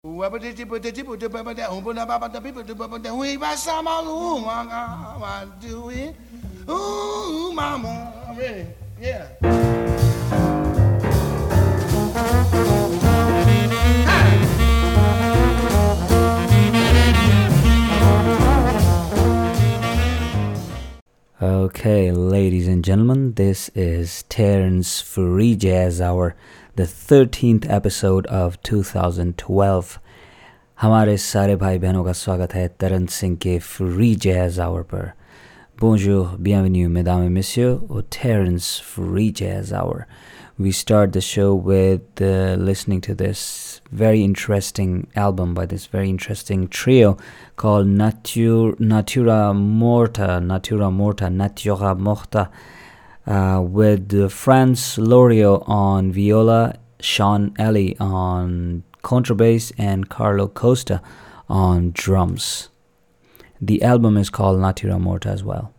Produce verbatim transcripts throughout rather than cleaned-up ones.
Ooh, mama, I'm ready. Yeah. Okay, ladies and gentlemen, this is Terrence Free Jazz Hour, the thirteenth episode of twenty twelve. हमारे सारे भाई बहनों का स्वागत है तरन सिंह के फ्री जैज आवर पर. Bonjour, bienvenue, mesdames et messieurs, au Terrence Free Jazz Hour. We start the show with uh, listening to this very interesting album by this very interesting trio called Natur- Natura Morta, Natura Morta, Natura Morta, uh, with uh, Franz Lorio on viola, Sean Ellie on contrabass, and Carlo Costa on drums. The album is called Natura Morta as well.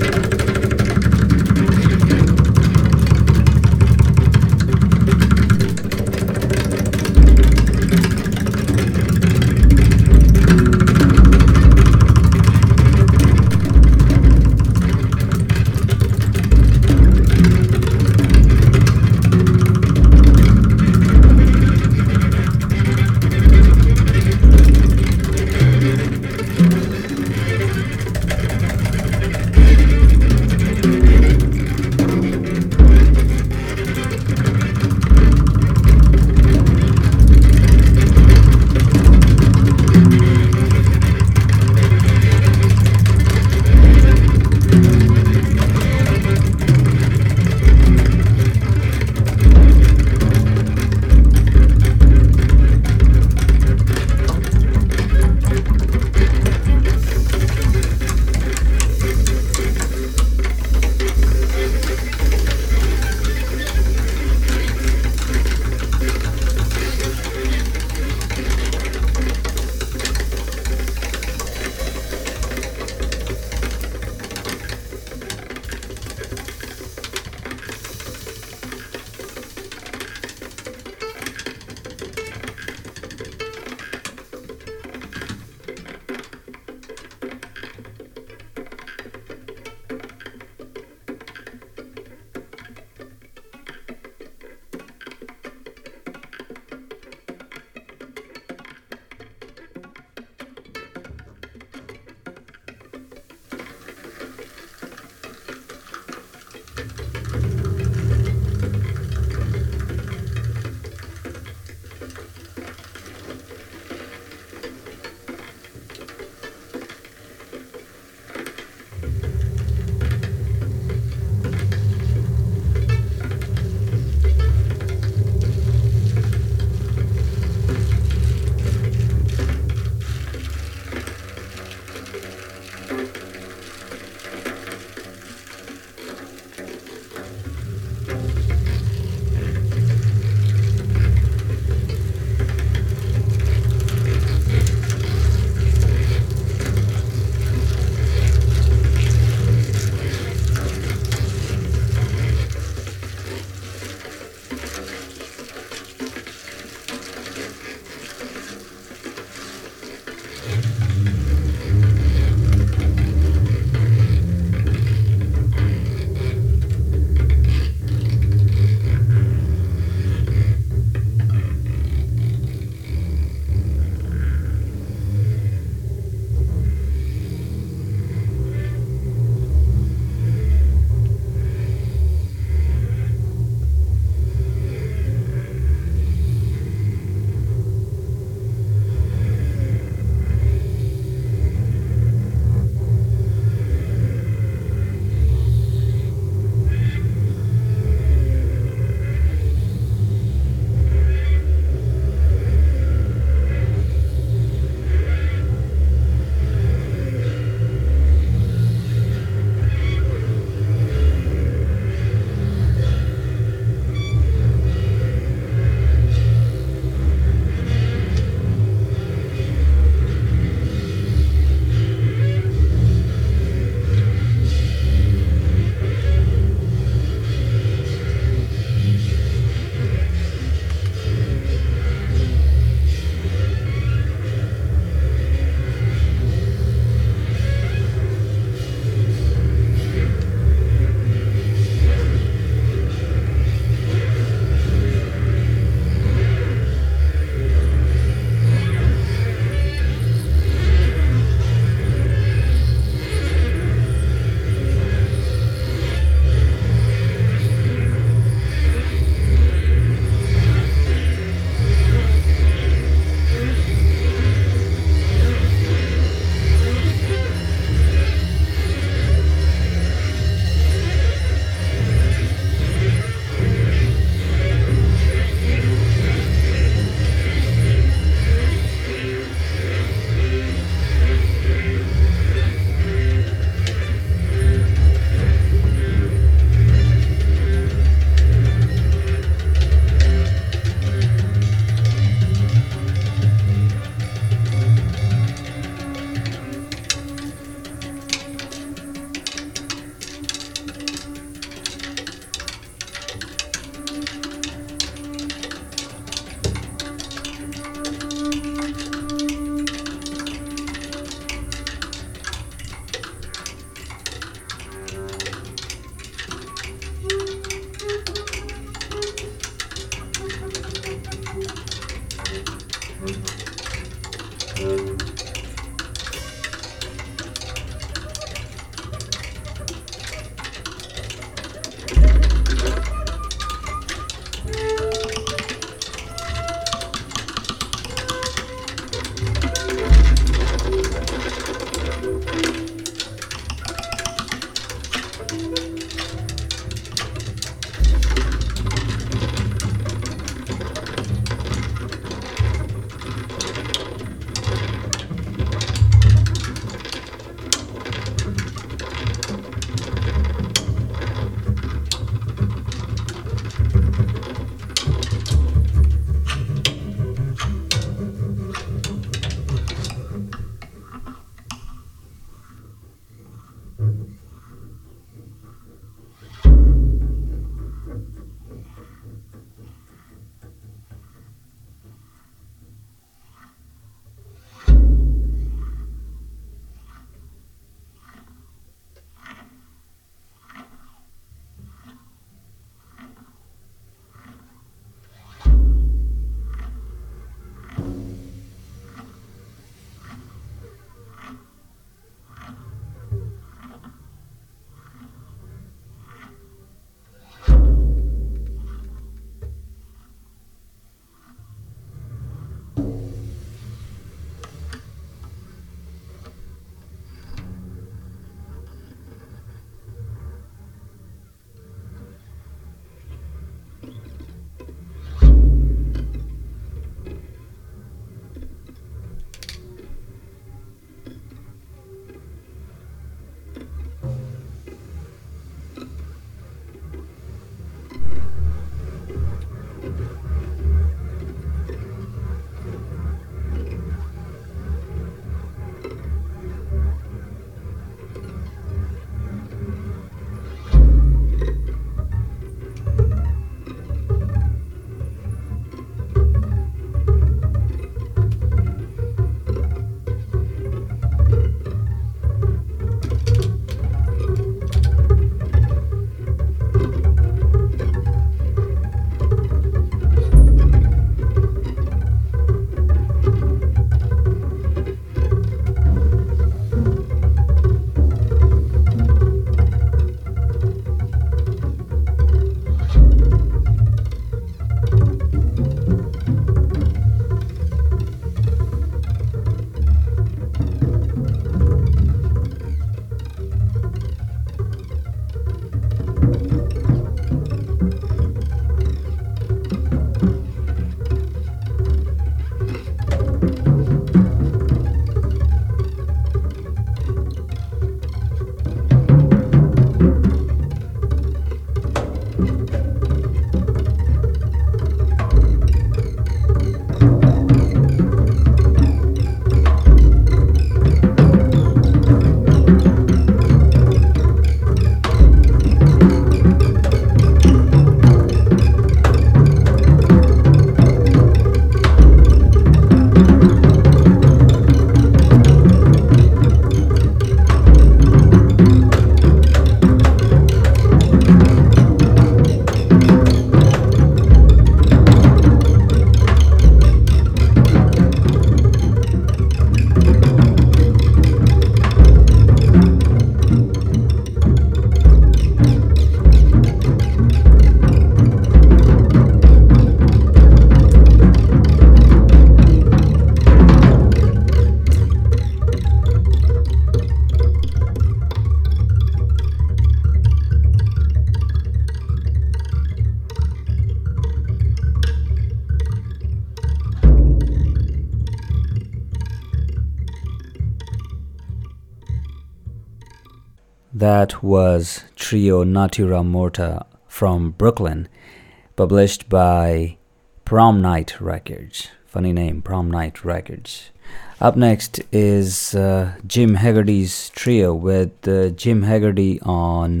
That was Trio Natura Morta from Brooklyn, published by Prom Night Records. Funny name, Prom Night Records. Up next is uh, Jim Haggerty's trio with uh, Jim Haggerty on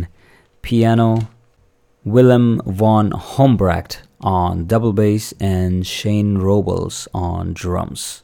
piano, Willem von Hombrecht on double bass, and Shane Robles on drums.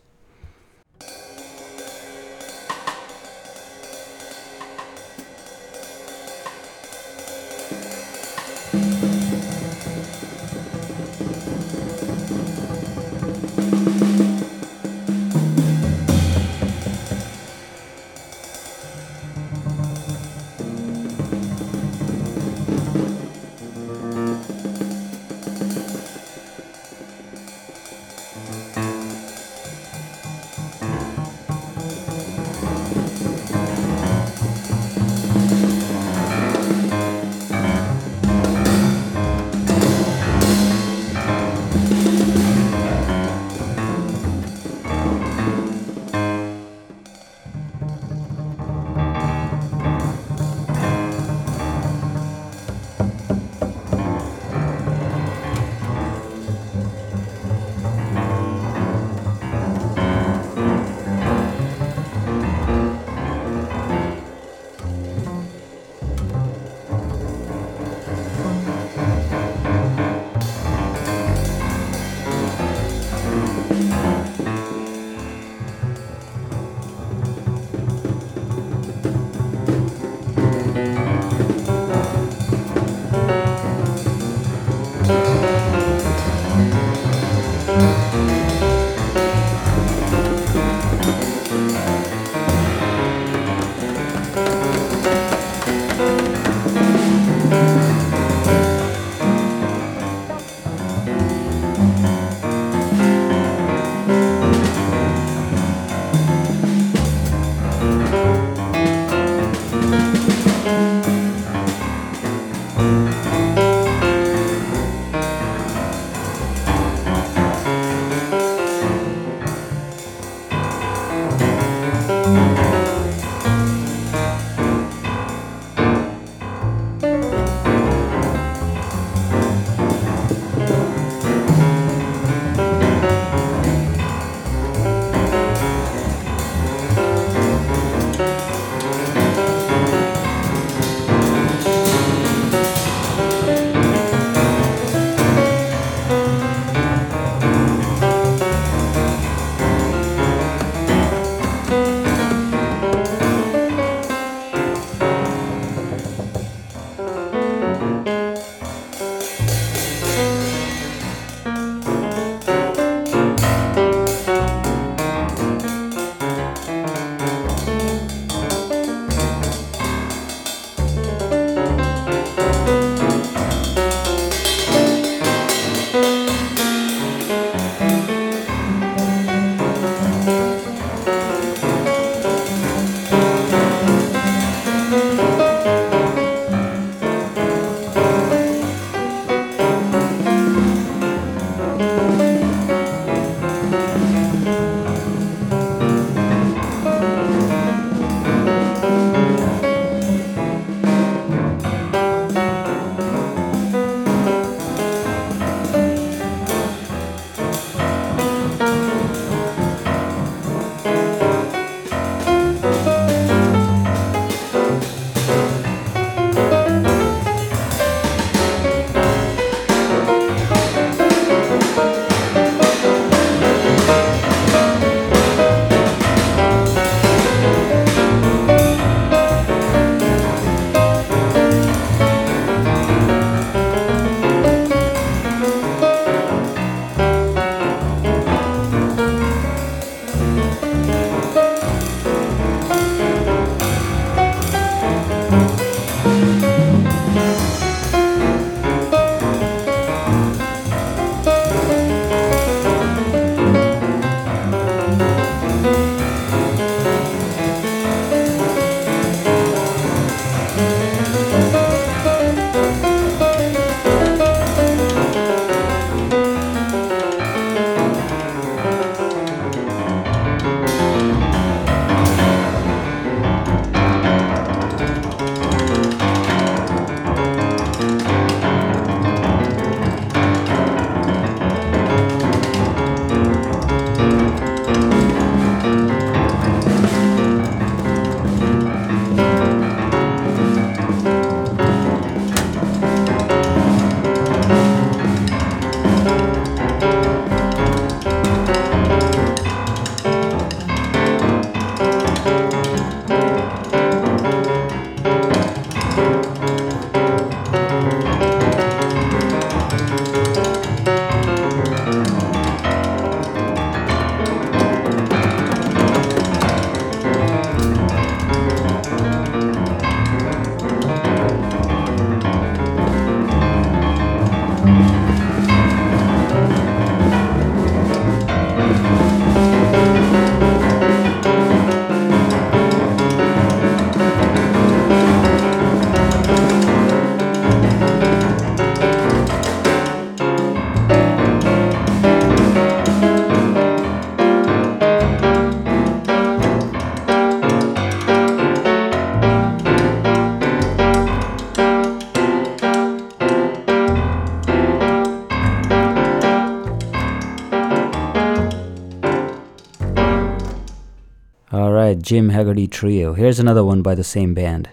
Alright, Jim Haggerty Trio. Here's another one by the same band.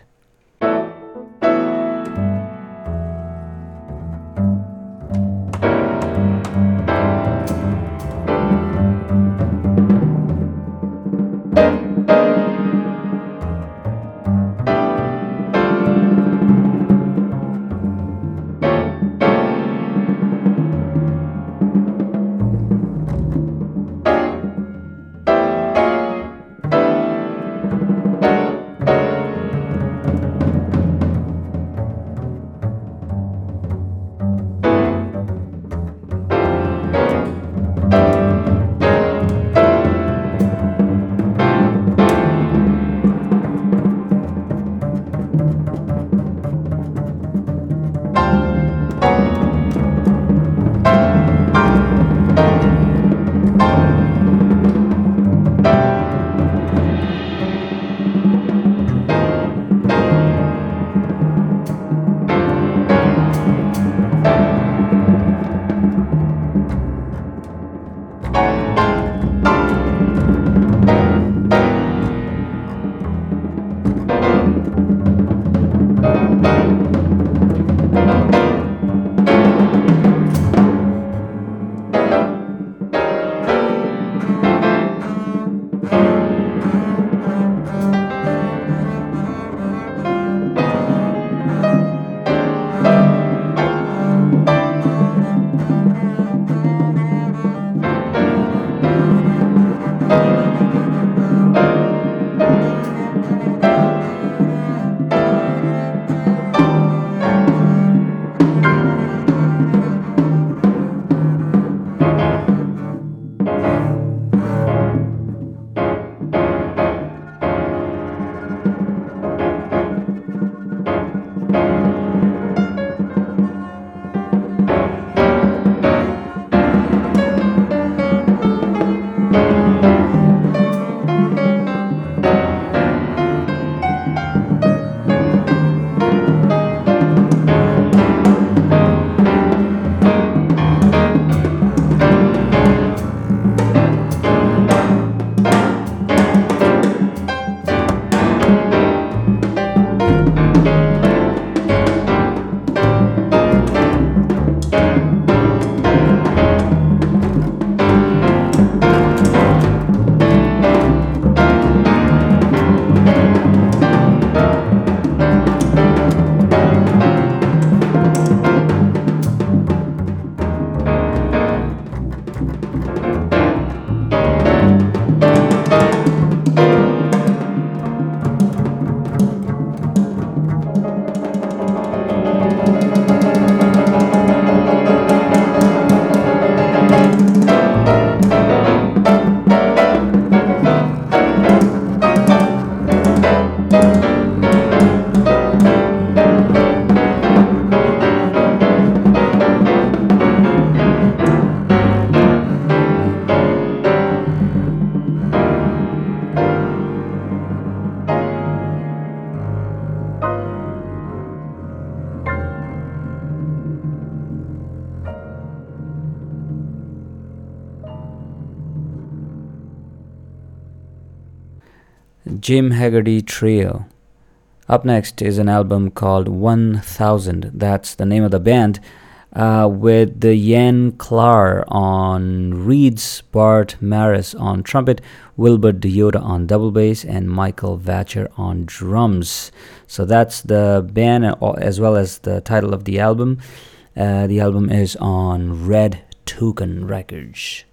Jim Haggerty Trio. Up next is an album called one thousand. That's the name of the band. Uh, with the Jan Klar on reeds, Bart Maris on trumpet, Wilbert Deyoda on double bass, and Michael Vacher on drums. So that's the band as well as the title of the album. Uh, the album is on Red Toucan Records.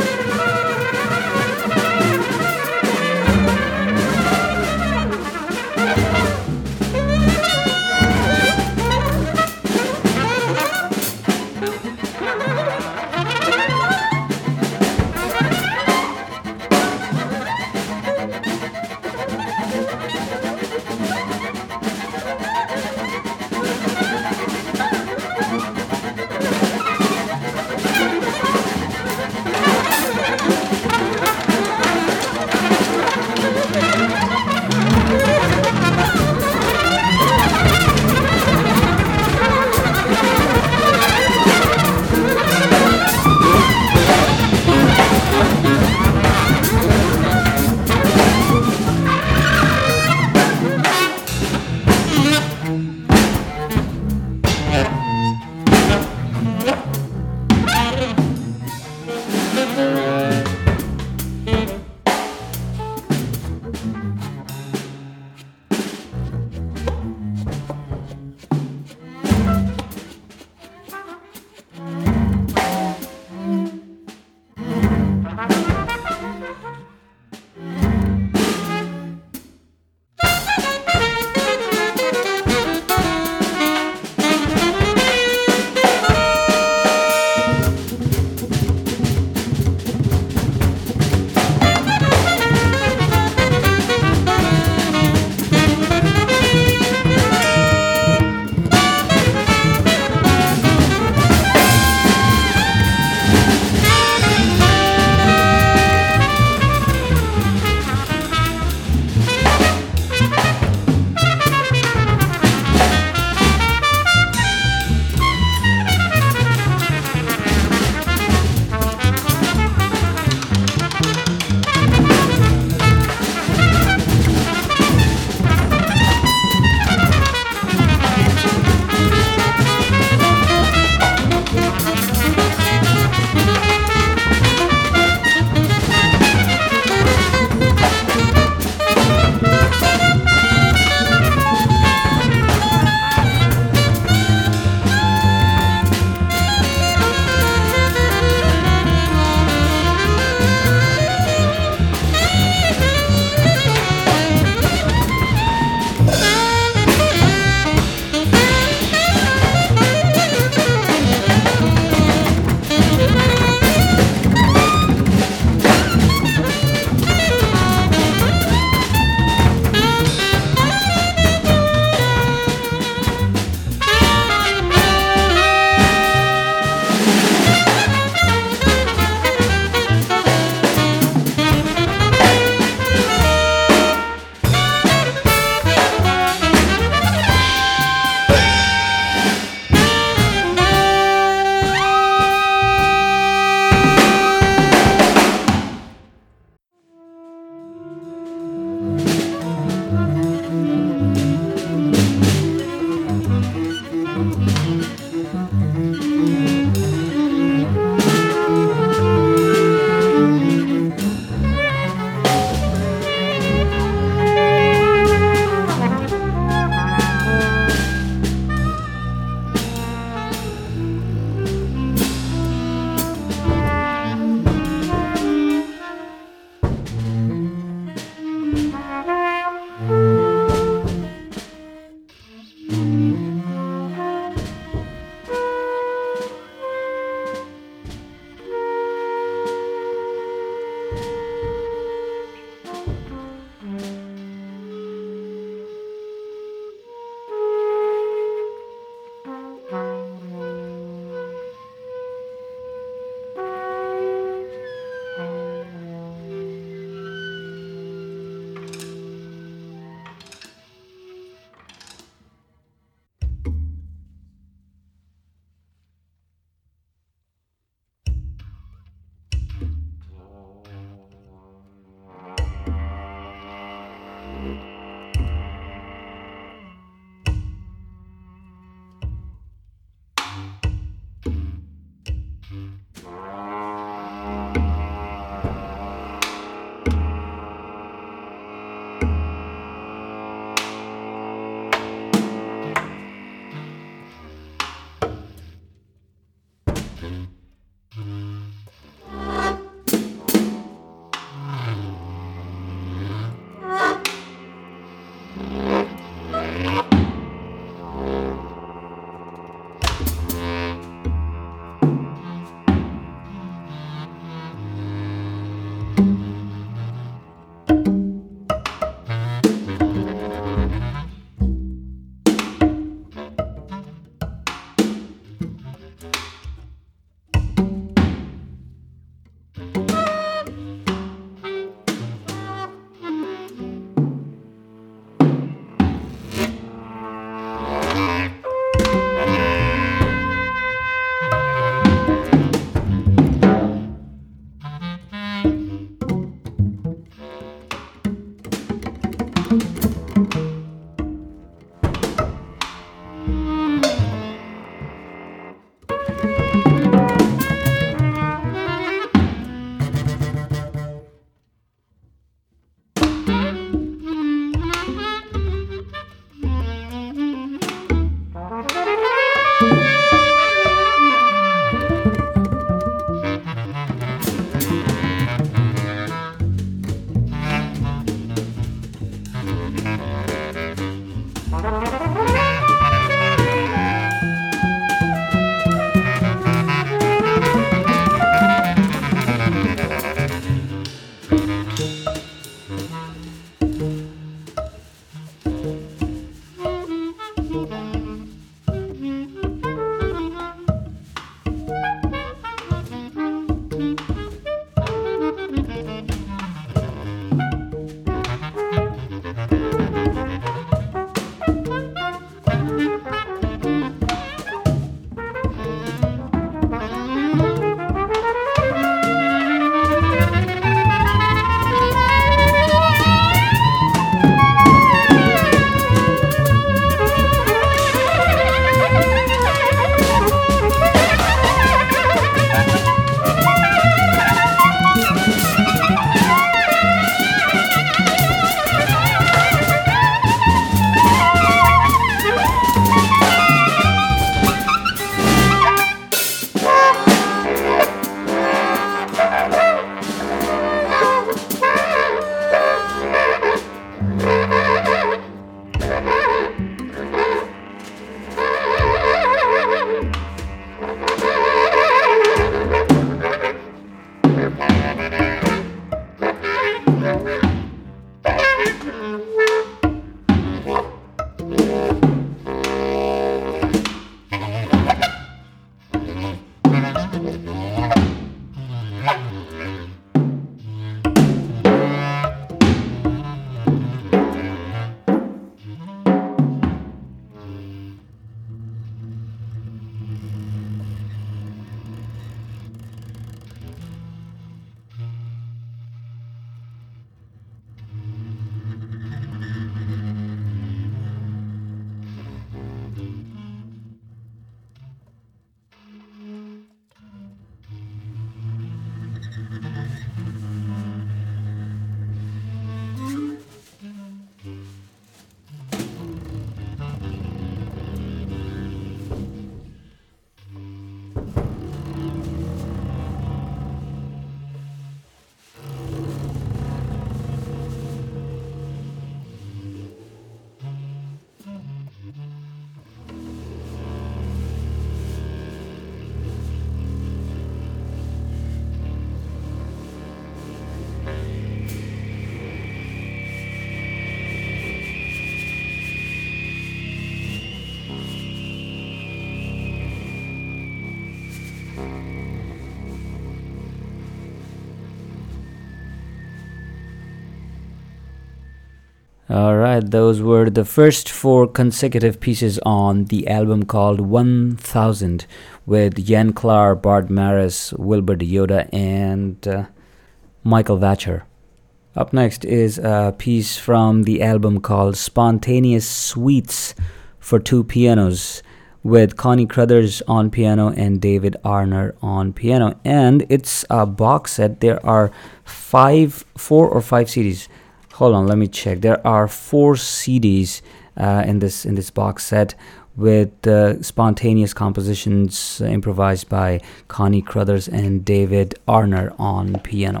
Alright, those were the first four consecutive pieces on the album called one thousand with Jan Klar, Bart Maris, Wilbur DeYoda, and uh, Michael Vacher. Up next is a piece from the album called Spontaneous Suites for Two Pianos with Connie Crothers on piano and David Arner on piano. And it's a box set. There are five, four or five C Ds. Hold on, let me check. There are four C Ds uh, in this in this box set with uh, spontaneous compositions uh, improvised by Connie Crothers and David Arner on piano.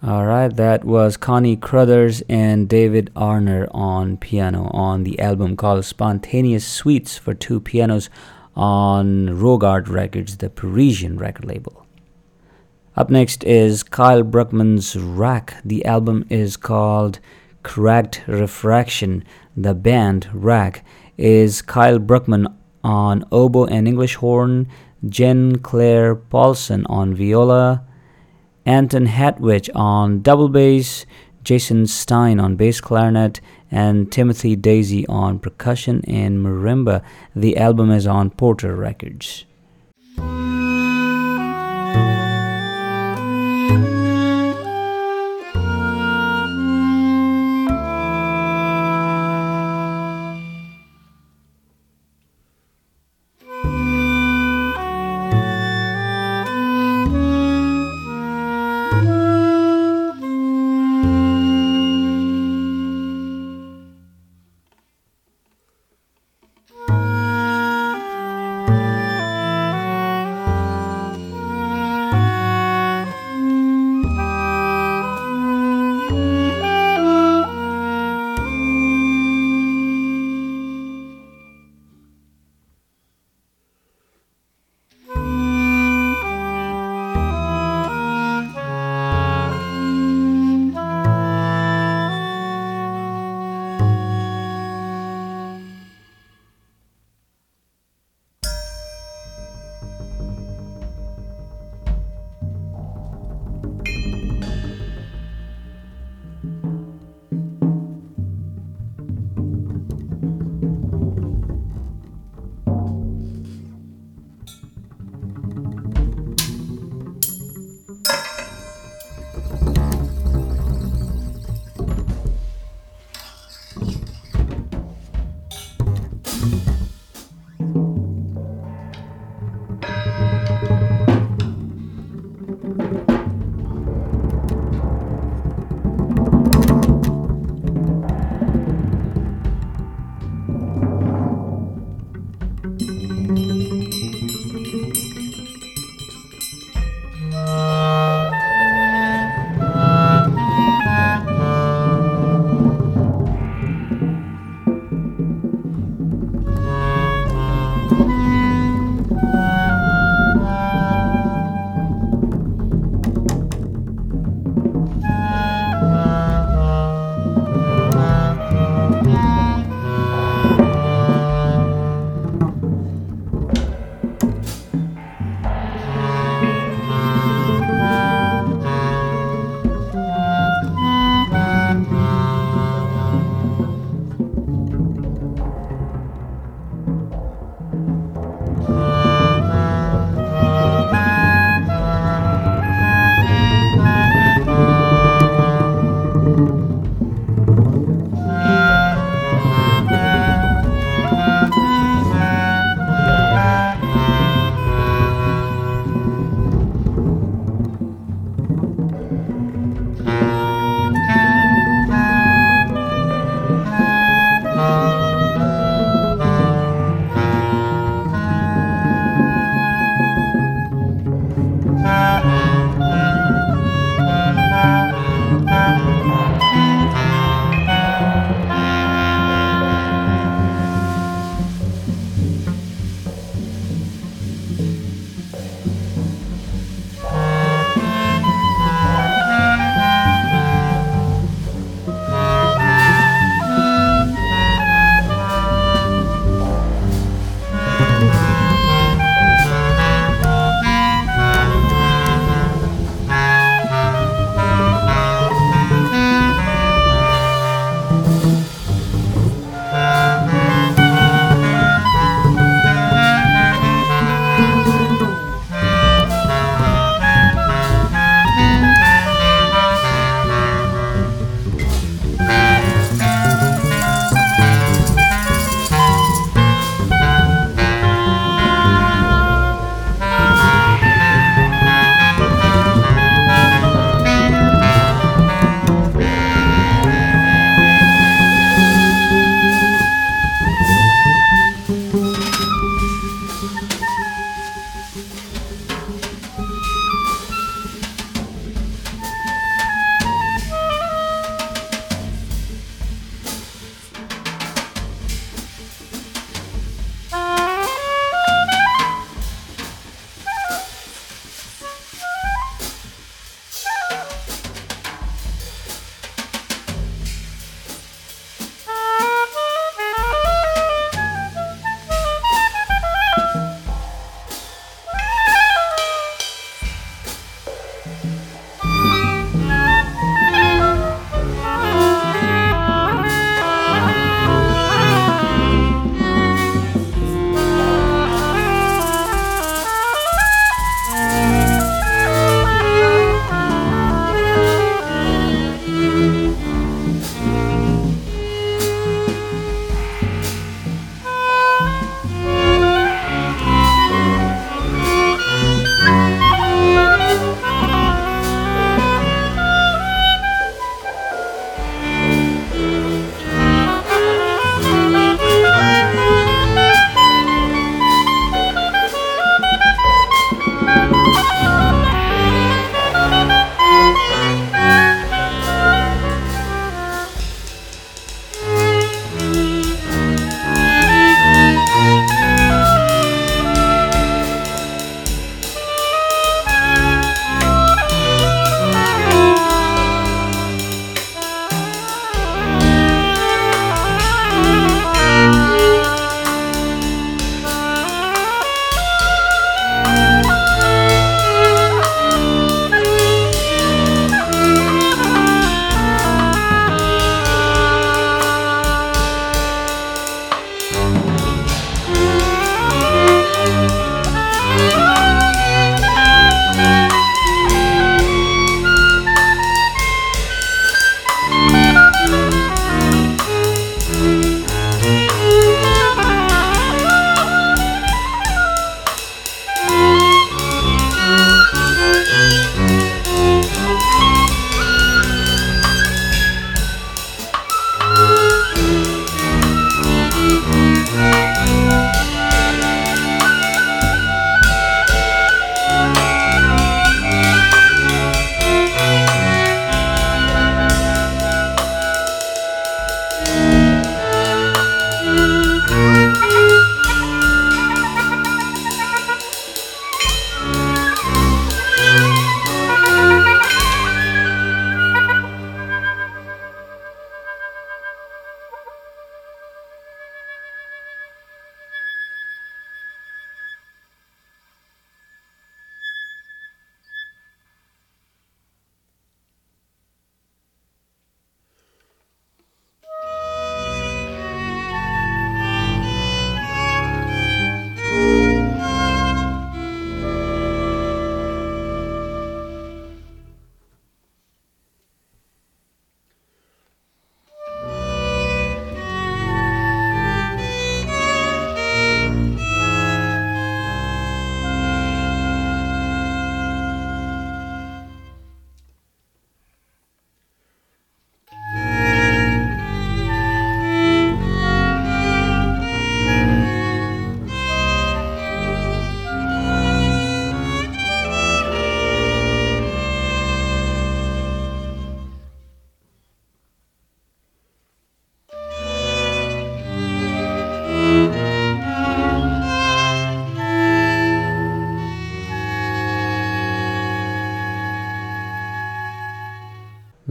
All right, that was Connie Crothers and David Arner on piano on the album called Spontaneous Suites for two pianos on Rogard Records, the Parisian record label. Up next is Kyle Bruckman's Rack. The album is called Cracked Refraction. The band, Rack, is Kyle Bruckman on oboe and English horn, Jen Claire Paulson on viola, Anton Hatwich on double bass, Jason Stein on bass clarinet, and Timothy Daisy on percussion and marimba. The album is on Porter Records.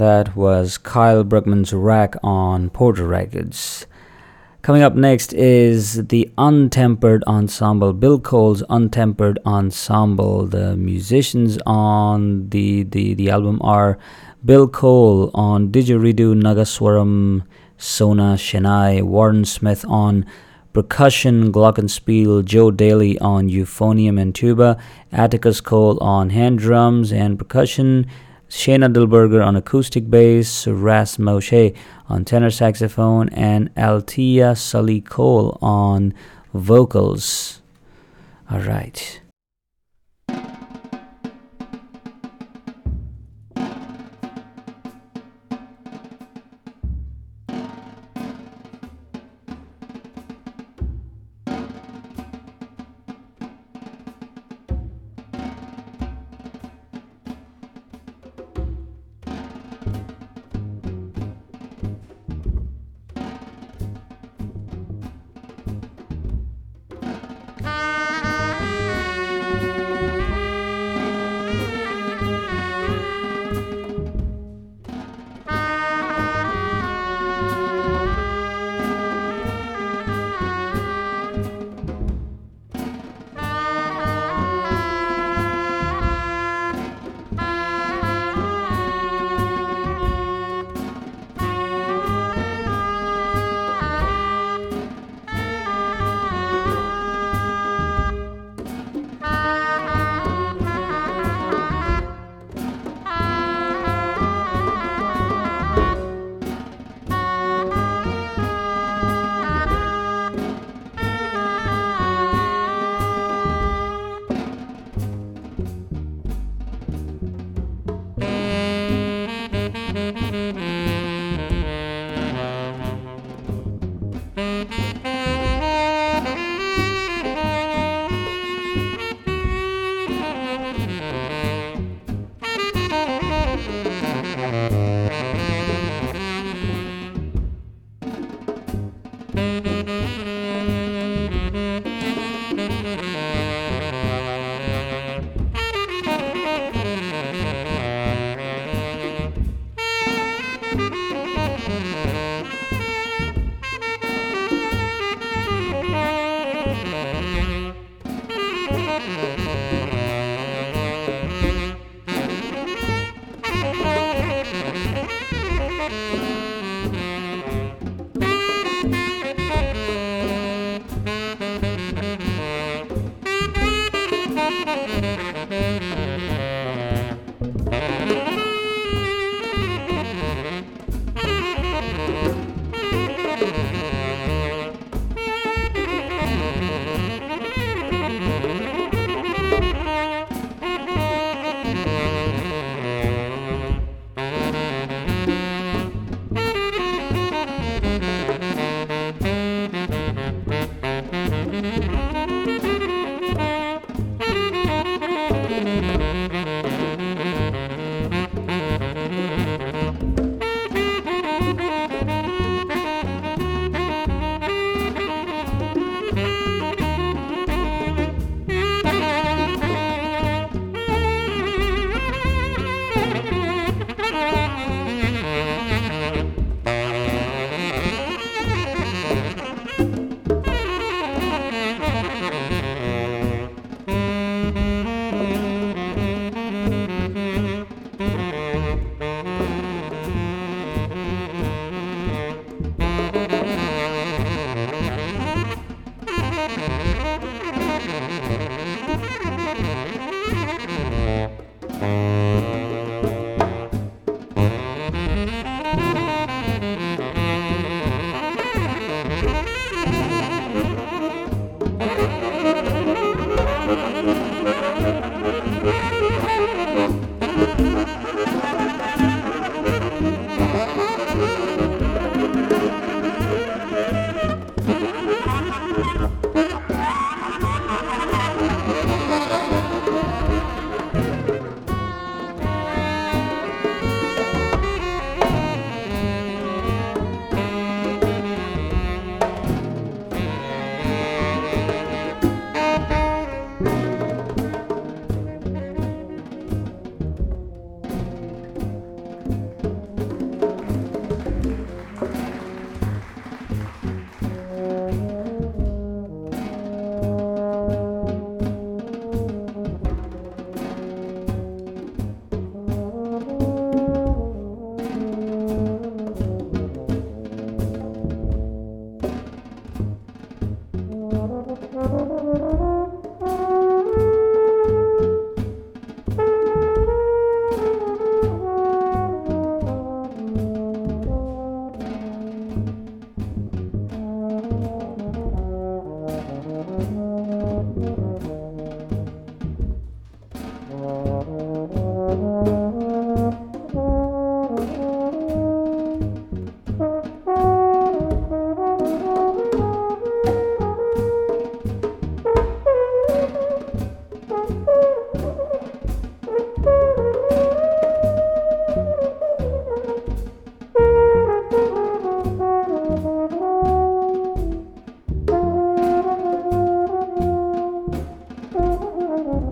That was Kyle Bruckman's Rack on Porter Records. Coming up next is the Untempered Ensemble, Bill Cole's Untempered Ensemble. The musicians on the, the, the album are Bill Cole on Didgeridoo, Nagaswaram, Sona Chennai, Warren Smith on percussion, glockenspiel, Joe Daly on euphonium and tuba, Atticus Cole on hand drums and percussion, Shayna Dilberger on acoustic bass, Ras Moshe on tenor saxophone, and Althea Sully Cole on vocals. All right.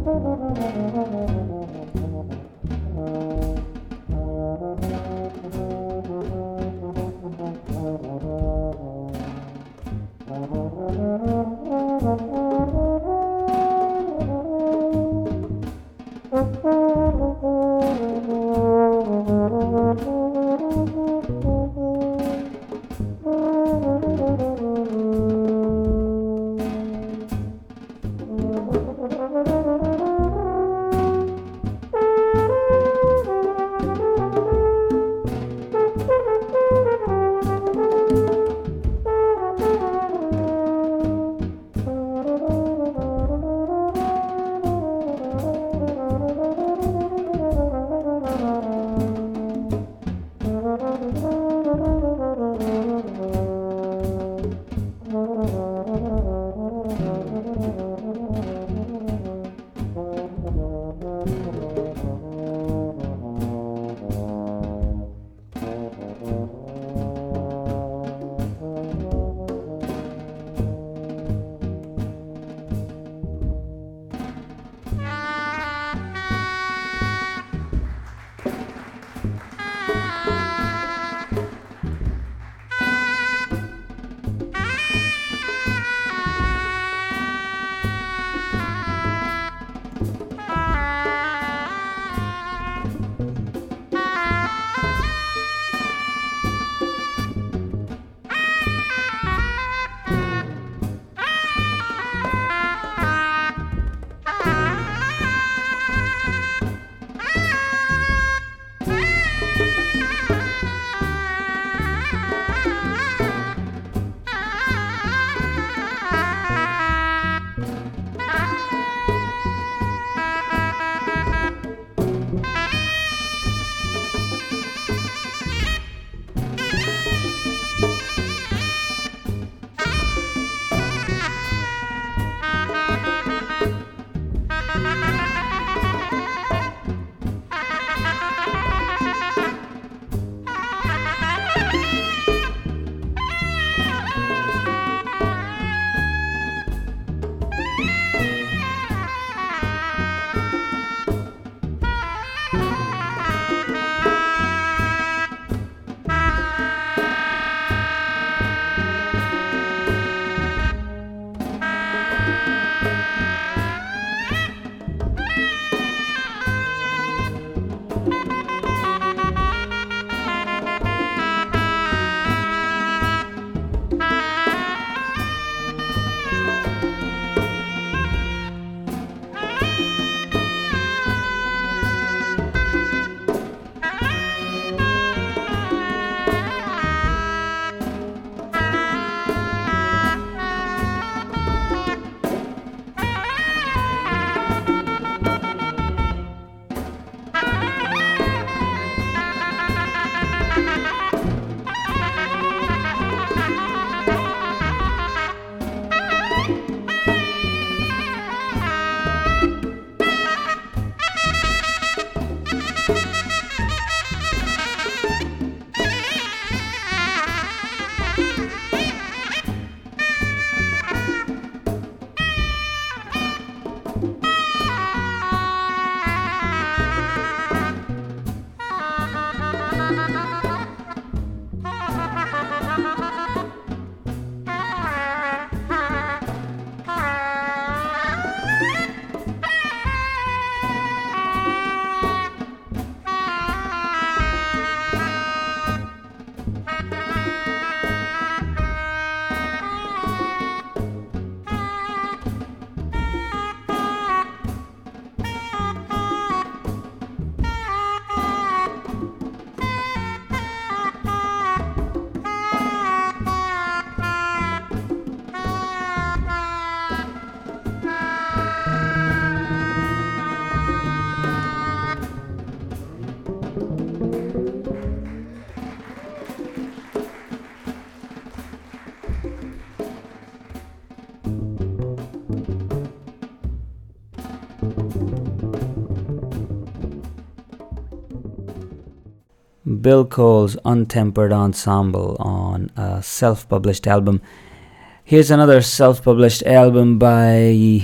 Bill Cole's Untempered Ensemble on a self-published album. Here's another self-published album by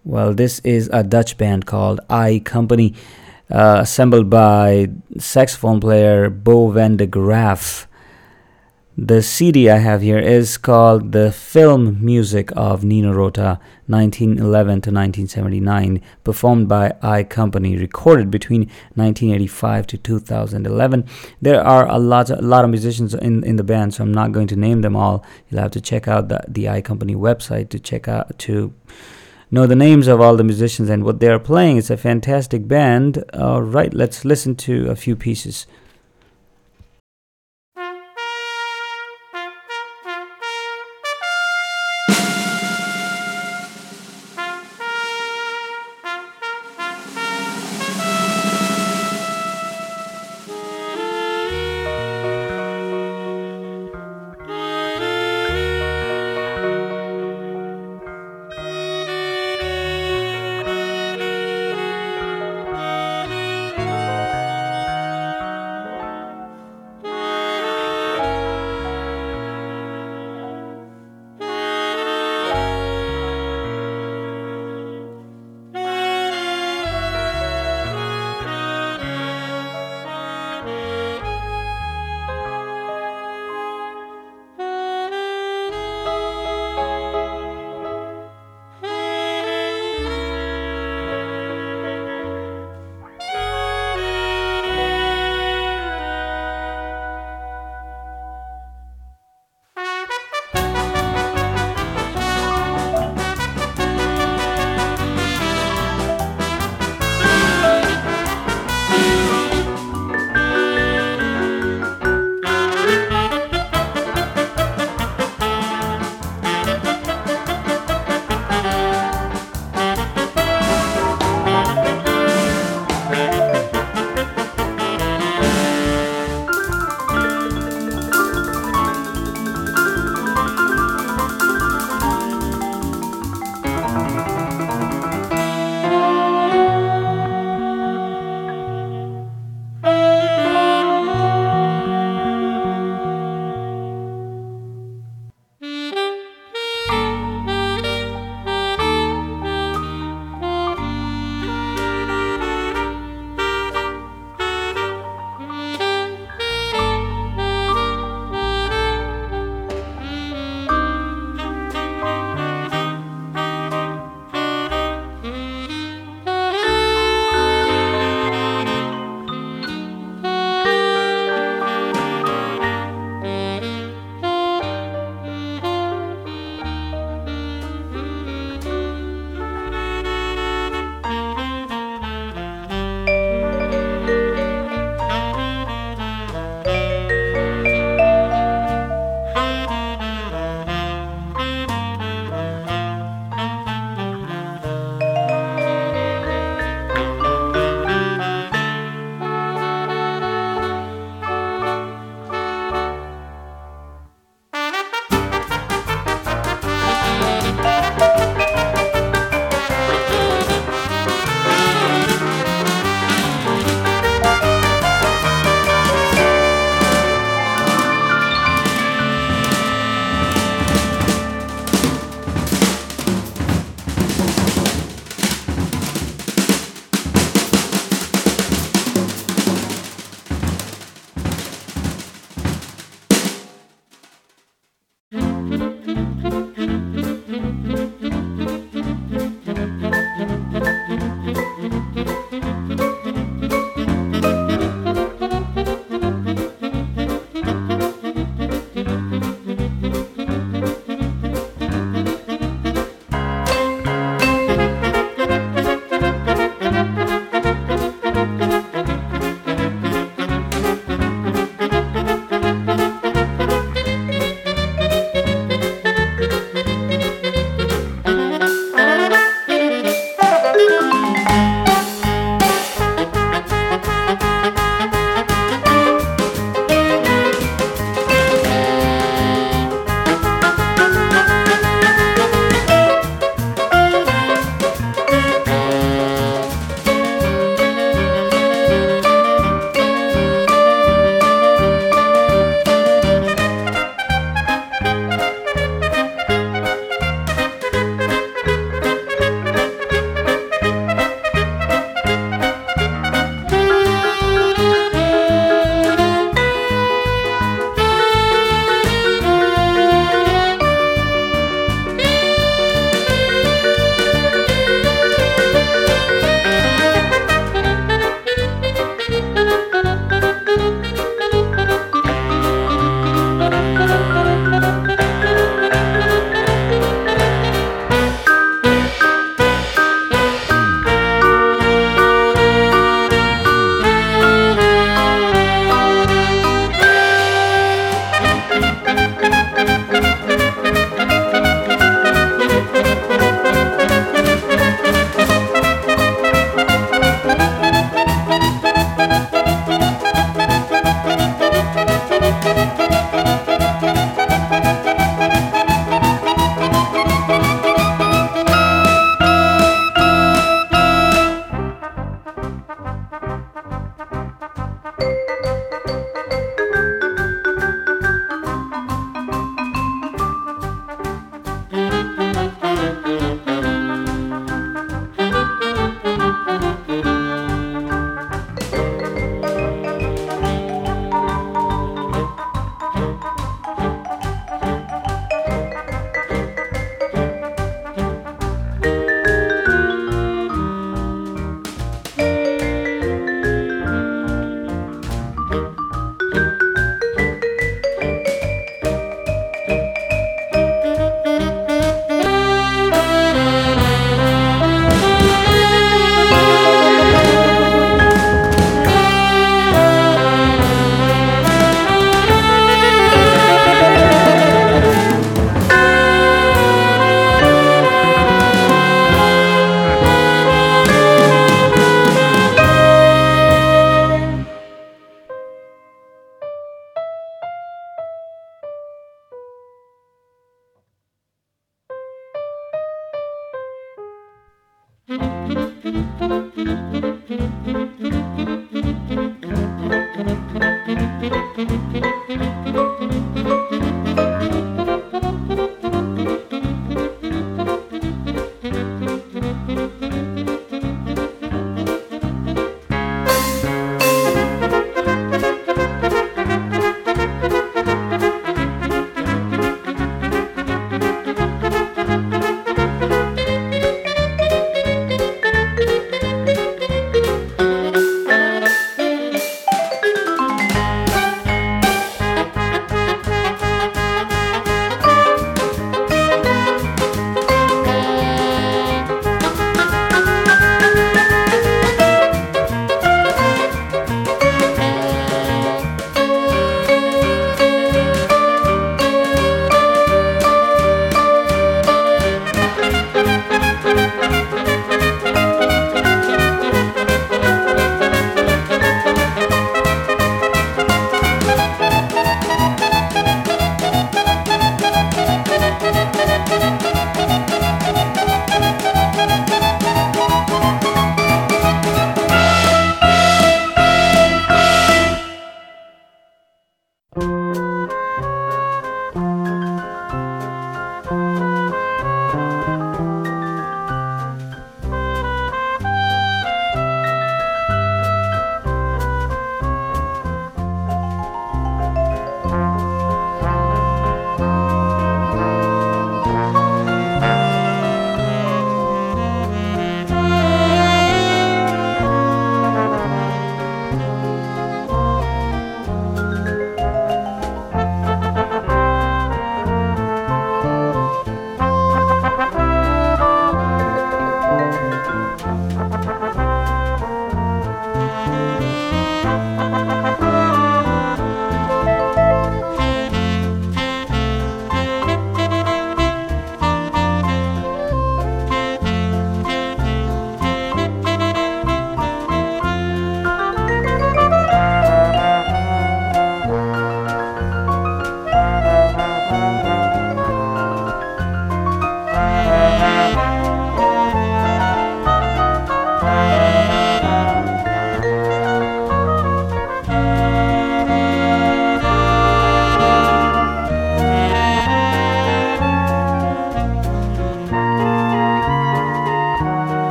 Well, this is a Dutch band called I Company, uh, assembled by saxophone player Bo van de Graaf. The C D I have here is called The Film Music of Nino Rota, nineteen eleven to nineteen seventy-nine, performed by I Company, recorded between nineteen eighty-five to two thousand eleven. There are a lot, a lot of musicians in, in the band, so I'm not going to name them all. You'll have to check out the, the I Company website to check out to know the names of all the musicians and what they are playing. It's a fantastic band. All right, let's listen to a few pieces.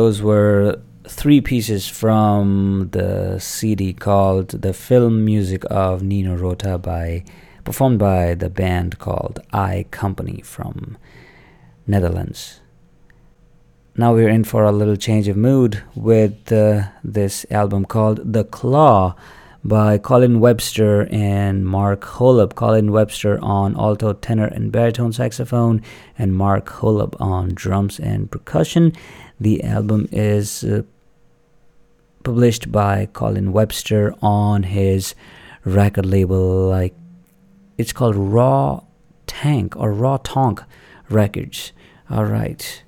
those were three pieces from the C D called The Film Music of Nino Rota, by performed by the band called I Company from Netherlands. Now we're in for a little change of mood with uh, this album called The Claw by Colin Webster and Mark Holub. Colin Webster on alto, tenor, and baritone saxophone, and Mark Holub on drums and percussion. The album is uh, published by Colin Webster on his record label, like it's called Raw Tank or Raw Tonk Records. All right.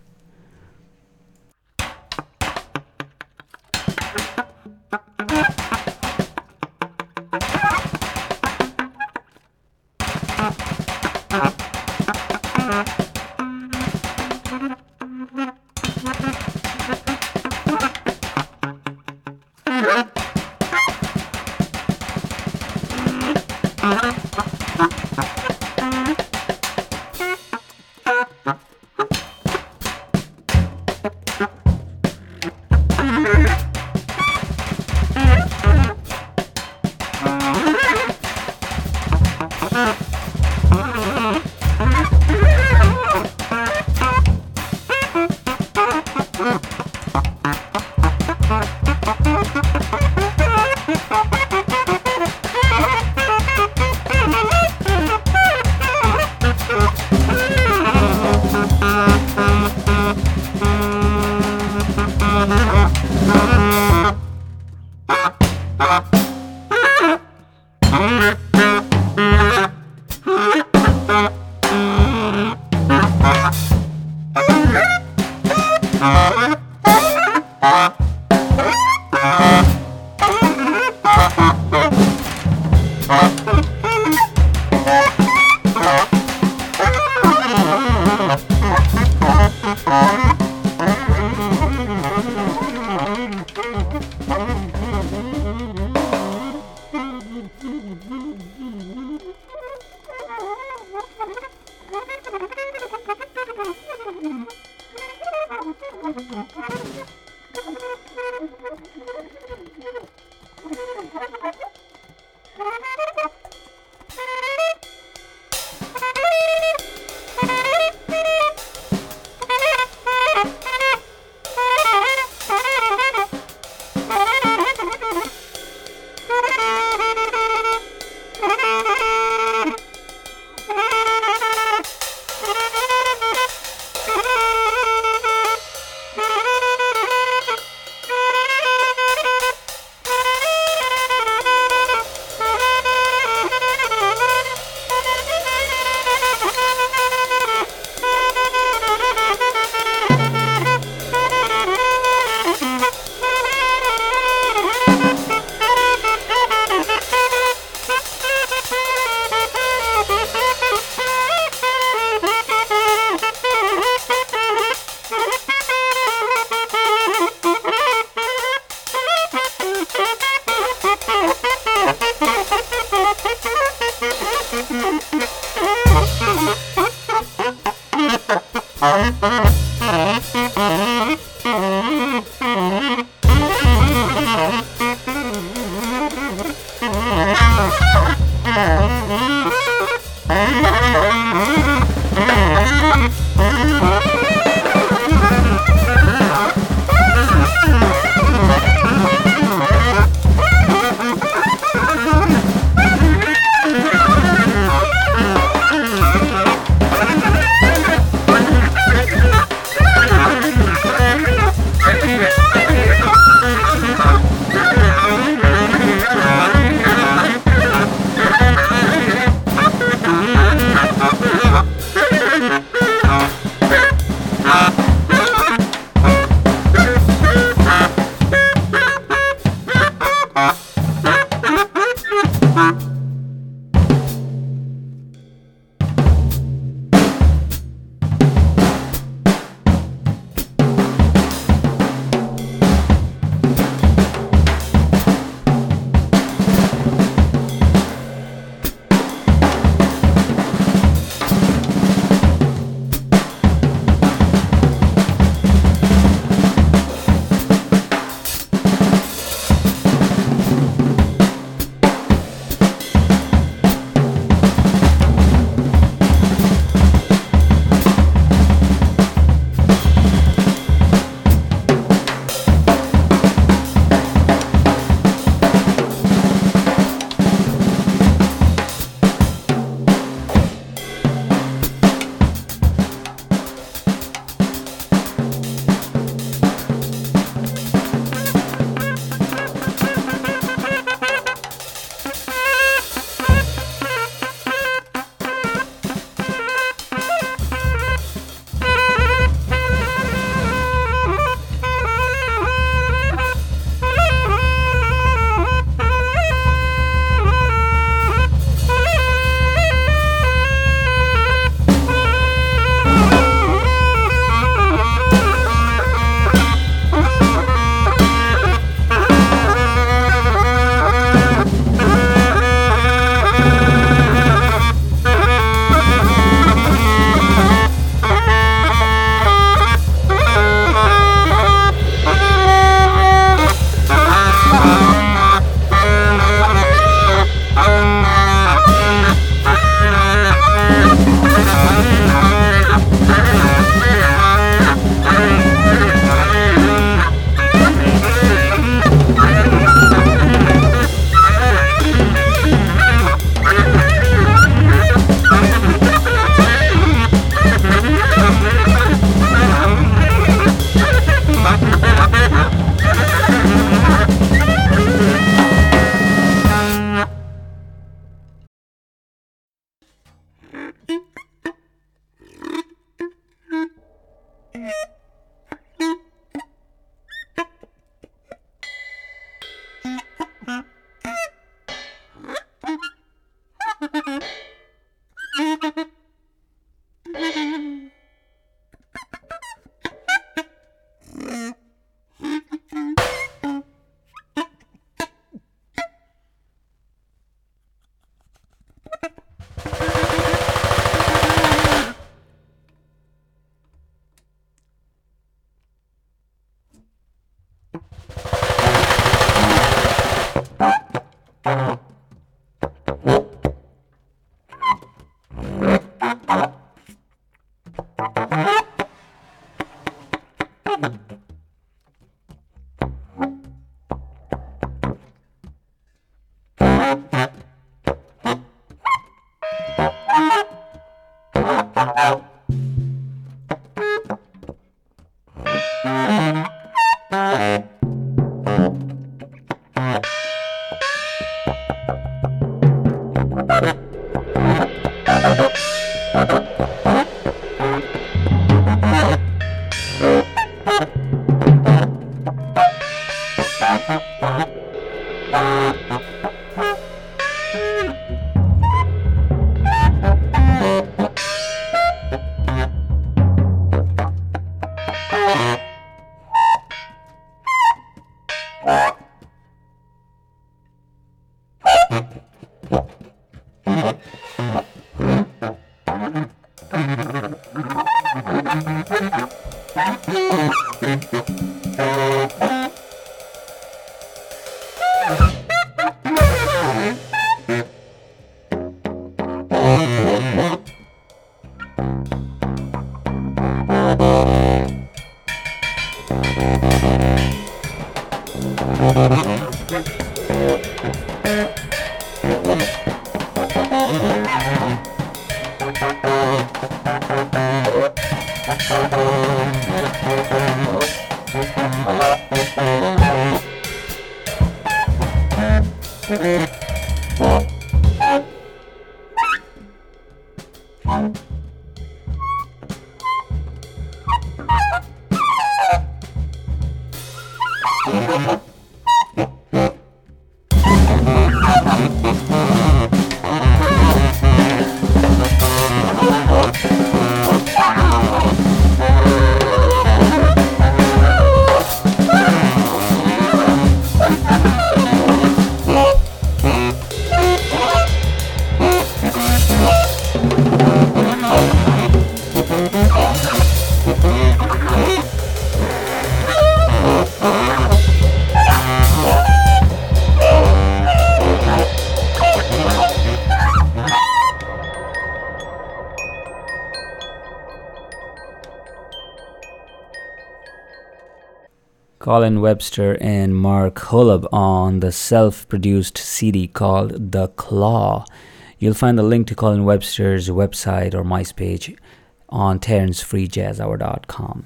Colin Webster and Mark Holub on the self-produced C D called The Claw. You'll find the link to Colin Webster's website or MySpace on terrence free jazz hour dot com.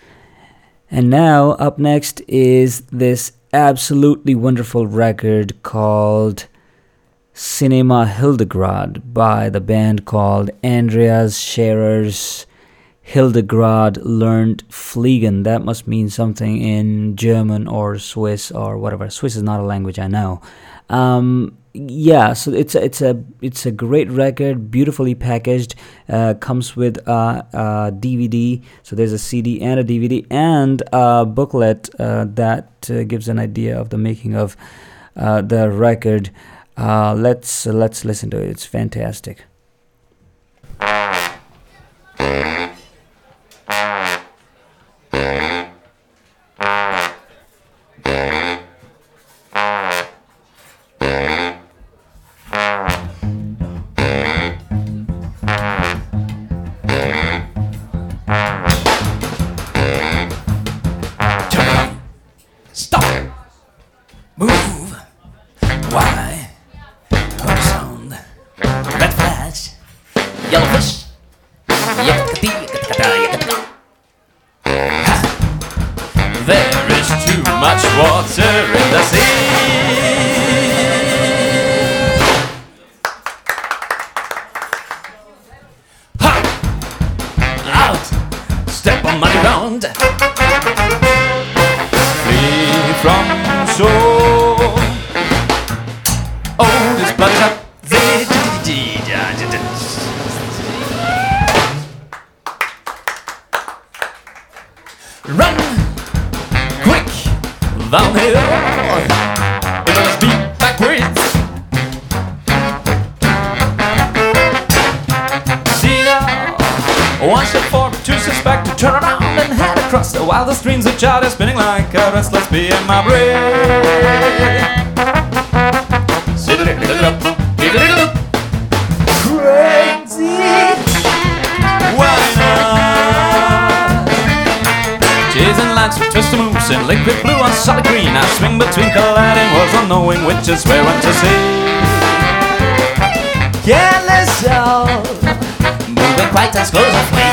And now, up next is this absolutely wonderful record called Cinema Hildegrad by the band called Andreas Scherer's Hildegrad Learned Fliegen. That must mean something in German or Swiss or whatever. Swiss is not a language I know. Um, yeah, so it's a, it's a it's a great record, beautifully packaged. Uh, comes with a, a D V D. So there's a C D and a D V D and a booklet uh, that uh, gives an idea of the making of uh, the record. Uh, let's uh, let's listen to it. It's fantastic. Once a form to suspect to turn around and had a across the wildest streams of charter, spinning like a restless bee in my brain. Crazy, why not? Chasing lights with twisted moves in liquid blue on solid green. I swing between colliding worlds, unknowing which is where I'm to see. Careless soul, moving quite exclusively.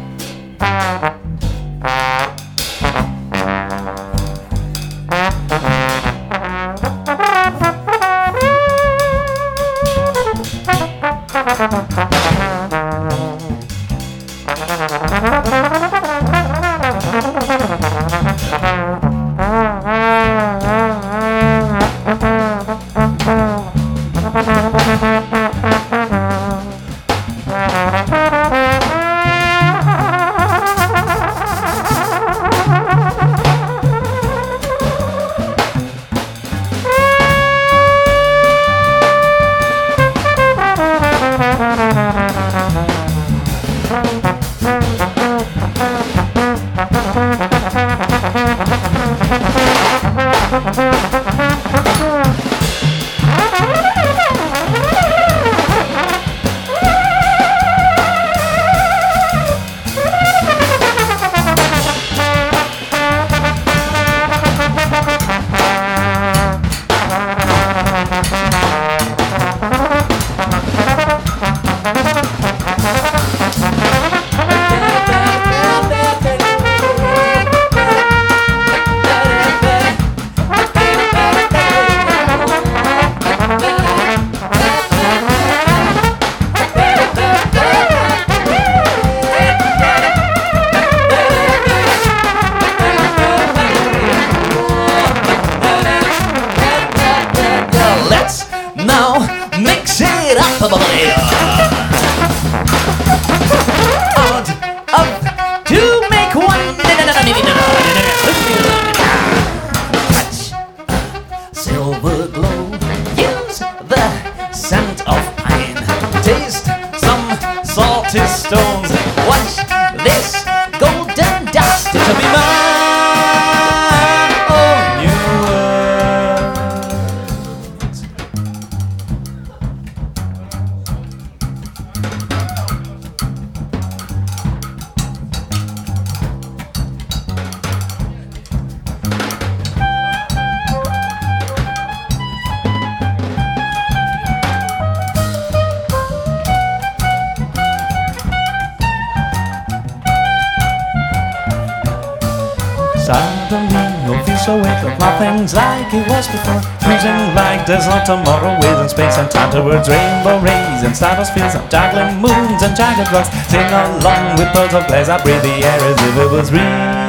Suddenly you'll feel so weak that nothing's like it was before. Freezing like there's no tomorrow, within space and time towards rainbow rays and stratospheres of juggling moons and jagged rocks. Sing along with birds of blaze, I breathe the air as if it was real.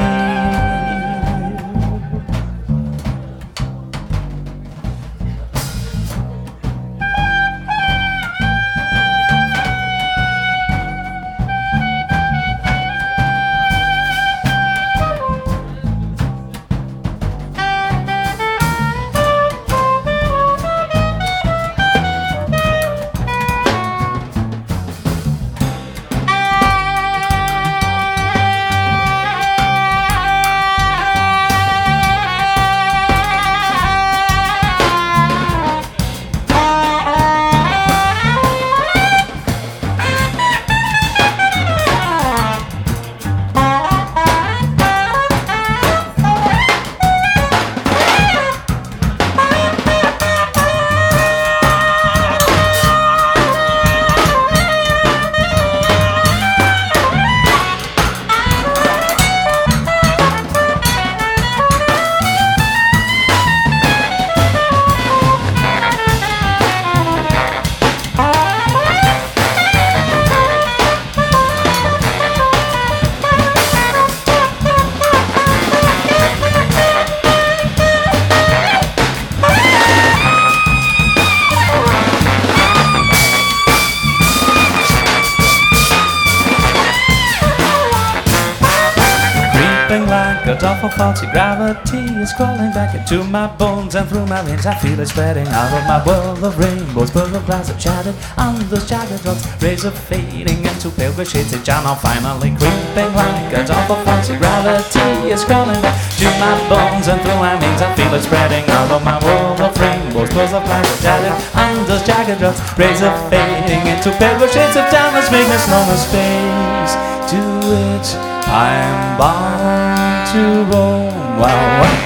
Got off of faulty gravity is crawling back into my bones and through my veins. I feel it spreading out of my world of rainbows. Pearl of glass have shattered on those jagged rocks. Rays of fading into pale grey shades. Each are now finally creeping like a off of faulty gravity is crawling back to my bones and through my veins. I feel it spreading out of my world of rainbows. Pearls of glass have shattered on those jagged rocks. Rays of fading into pale grey shades of timeless vagueness, known as space, to which I'm bound to roam. Well, what?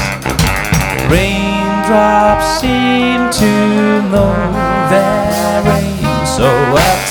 Raindrops seem to know their rain, so what?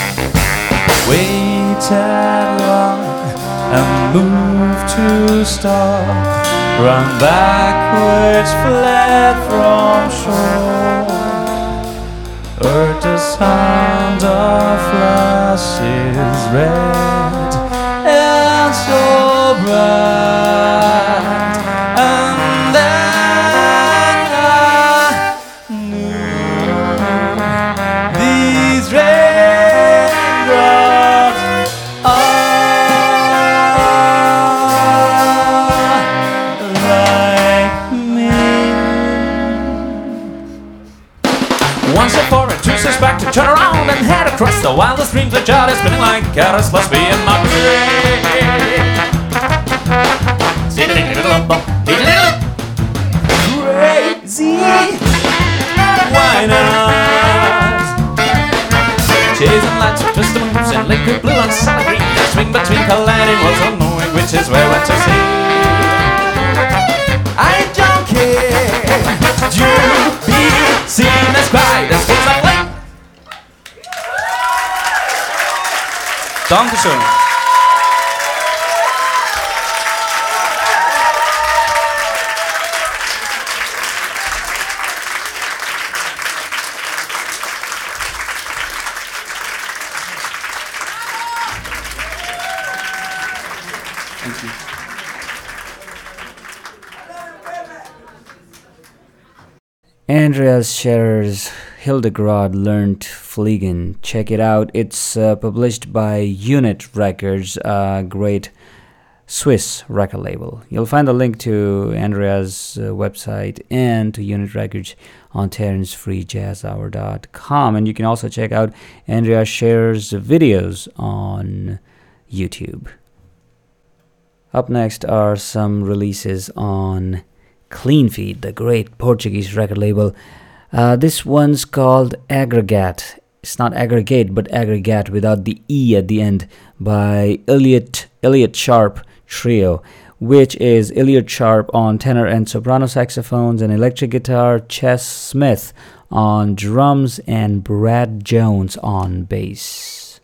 Waited long and moved to stop. Run backwards, fled from shore. Heard the sound of flashes red and so bright, and then I knew these raindrops are like me. Once before I two steps back to turn around and head across the wildest dreams of Jada, spinning like carrots, must be in my brain. Crazy, why not? Chasing lights of twisted moves and liquid blue and solid green. I swing between colliding worlds, unknowing which is where what to see. I don't care. You be seen as bright as things like light. Dankeschön. Thank you. Andreas Scherer's Hildegard Learnt Fliegen. Check it out. It's uh, published by Unit Records, a great Swiss record label. You'll find the link to Andrea's uh, website and to Unit Records on terence free jazz hour dot com. And you can also check out Andreas Scherer's videos on YouTube. Up next are some releases on Clean Feed, the great Portuguese record label. Uh, this one's called Aggregate. It's not aggregate, but aggregate without the E at the end, by Elliot Elliot Sharp Trio, which is Elliot Sharp on tenor and soprano saxophones and electric guitar, Chess Smith on drums, and Brad Jones on bass.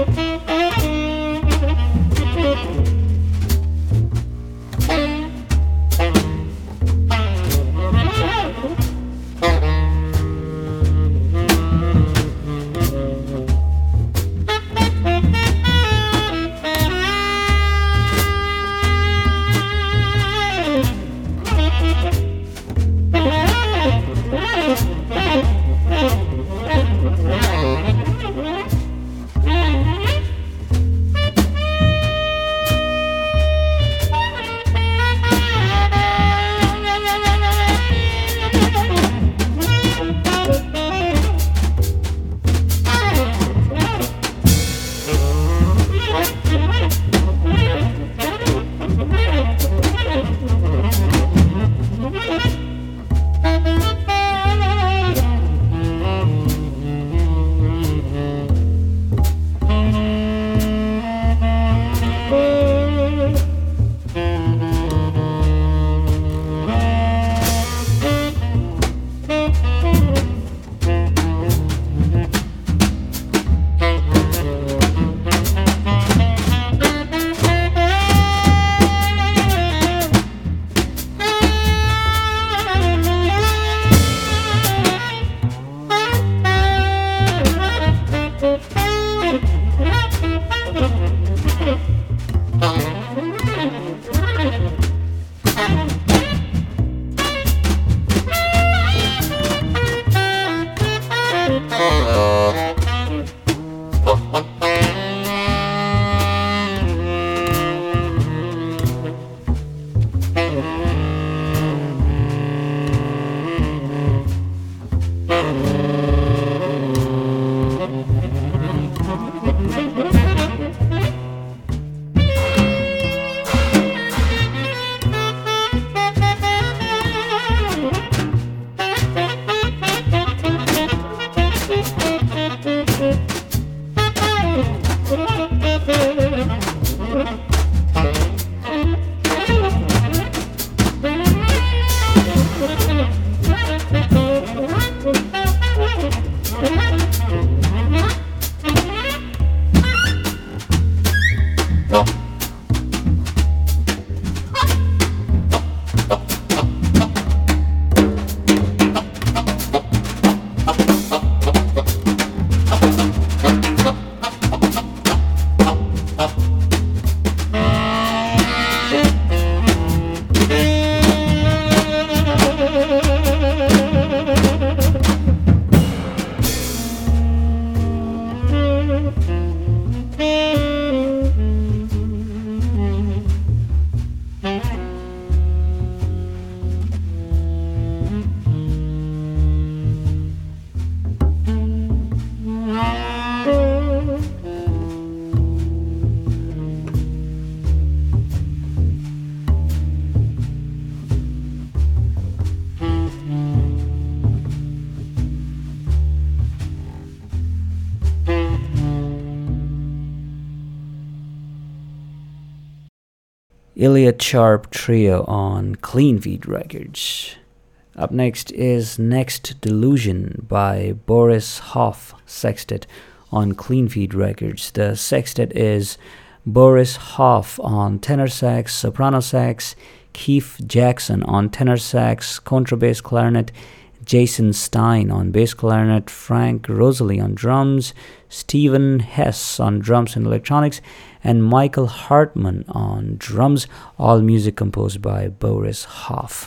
Elliott Sharp Trio on Clean Feed Records. Up next is Next Delusion by Boris Hoff Sextet on Clean Feed Records. The sextet is Boris Hoff on tenor sax, soprano sax, Keith Jackson on tenor sax, contrabass clarinet, Jason Stein on bass clarinet, Frank Rosalie on drums, Stephen Hess on drums and electronics, and Michael Hartman on drums, all music composed by Boris Hoff.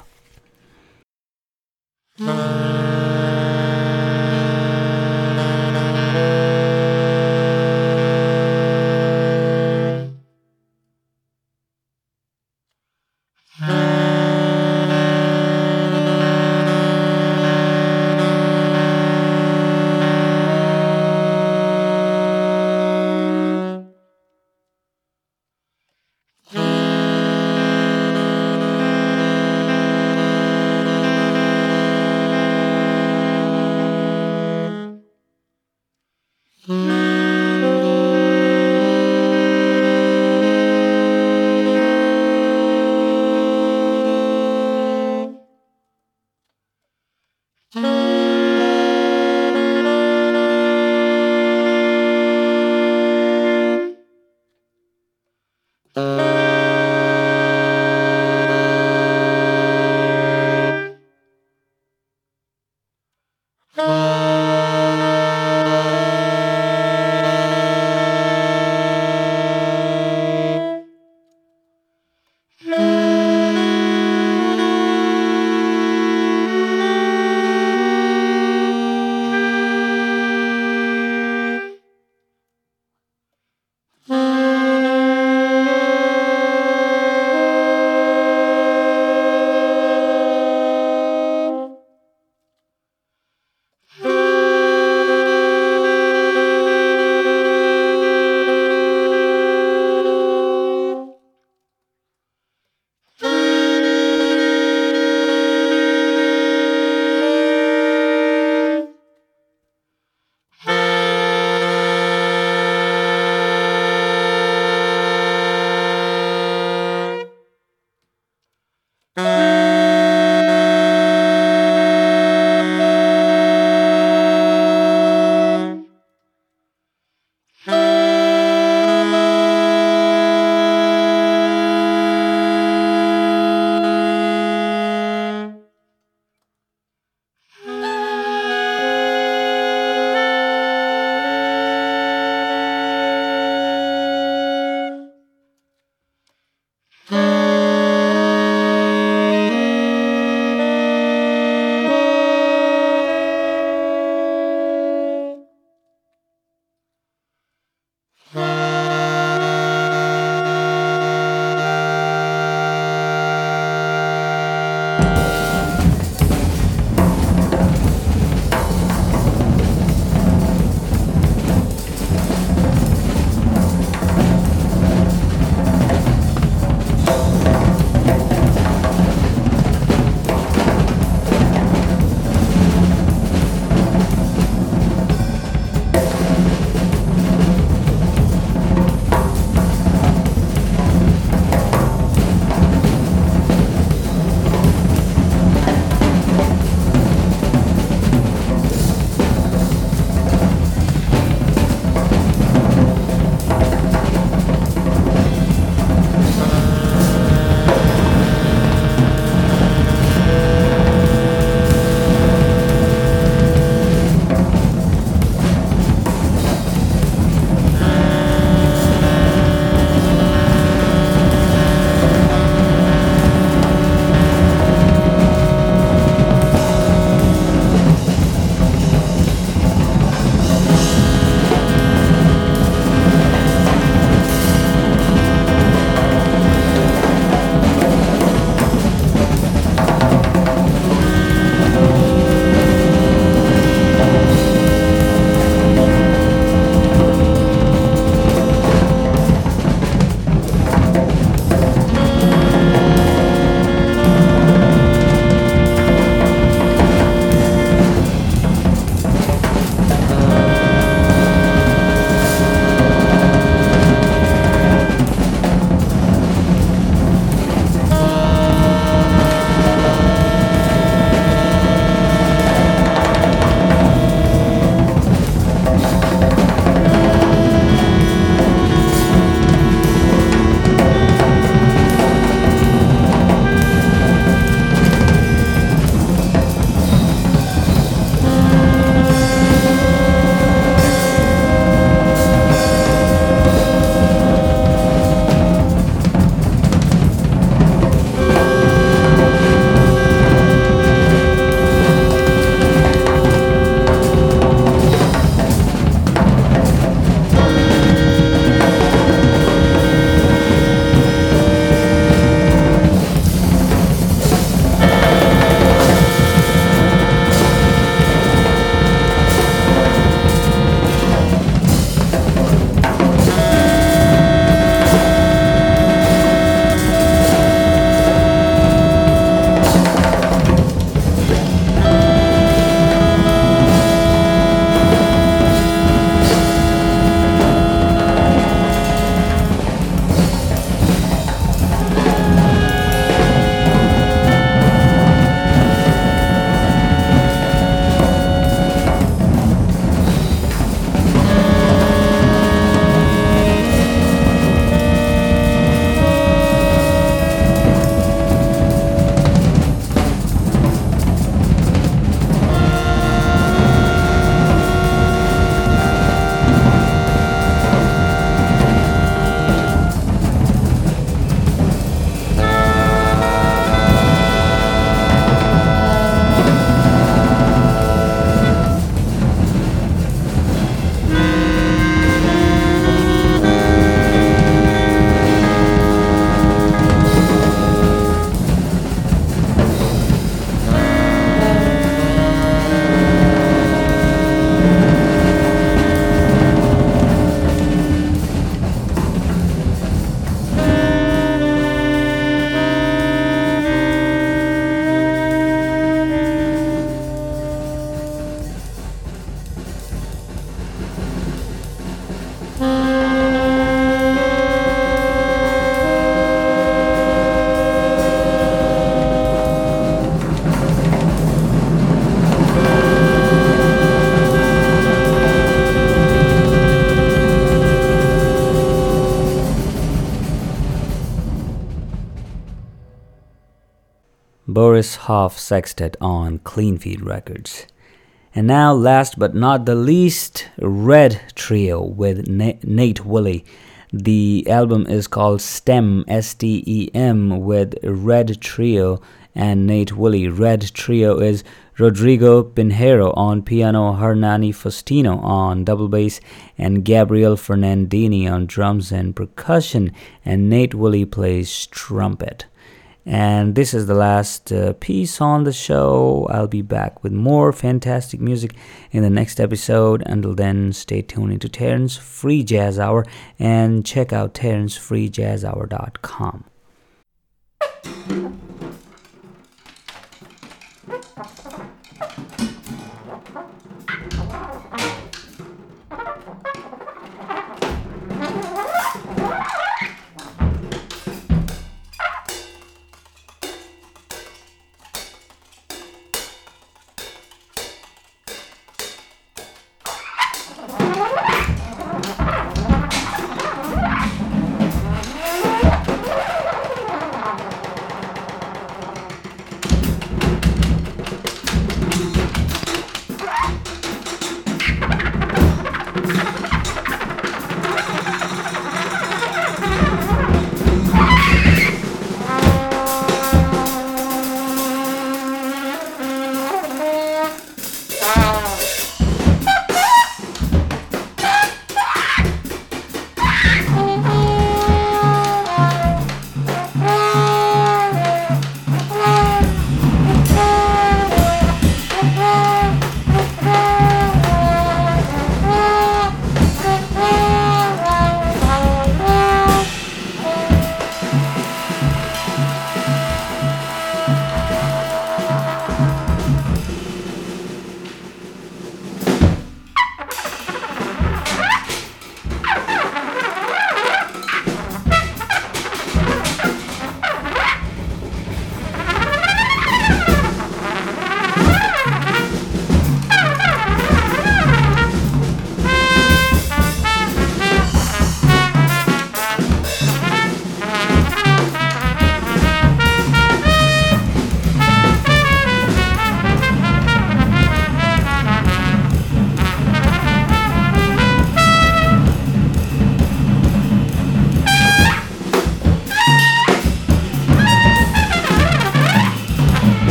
Boris Hoff Sextet on Clean Feed Records. And now, last but not the least, Red Trio with Na- Nate Woolley. The album is called STEM, S T E M, with Red Trio and Nate Woolley. Red Trio is Rodrigo Pinheiro on piano, Hernani Faustino on double bass, and Gabriel Fernandini on drums and percussion, and Nate Woolley plays trumpet. And this is the last uh, piece on the show. I'll be back with more fantastic music in the next episode. Until then, stay tuned into Terrence Free Jazz Hour and check out terrence free jazz hour dot com.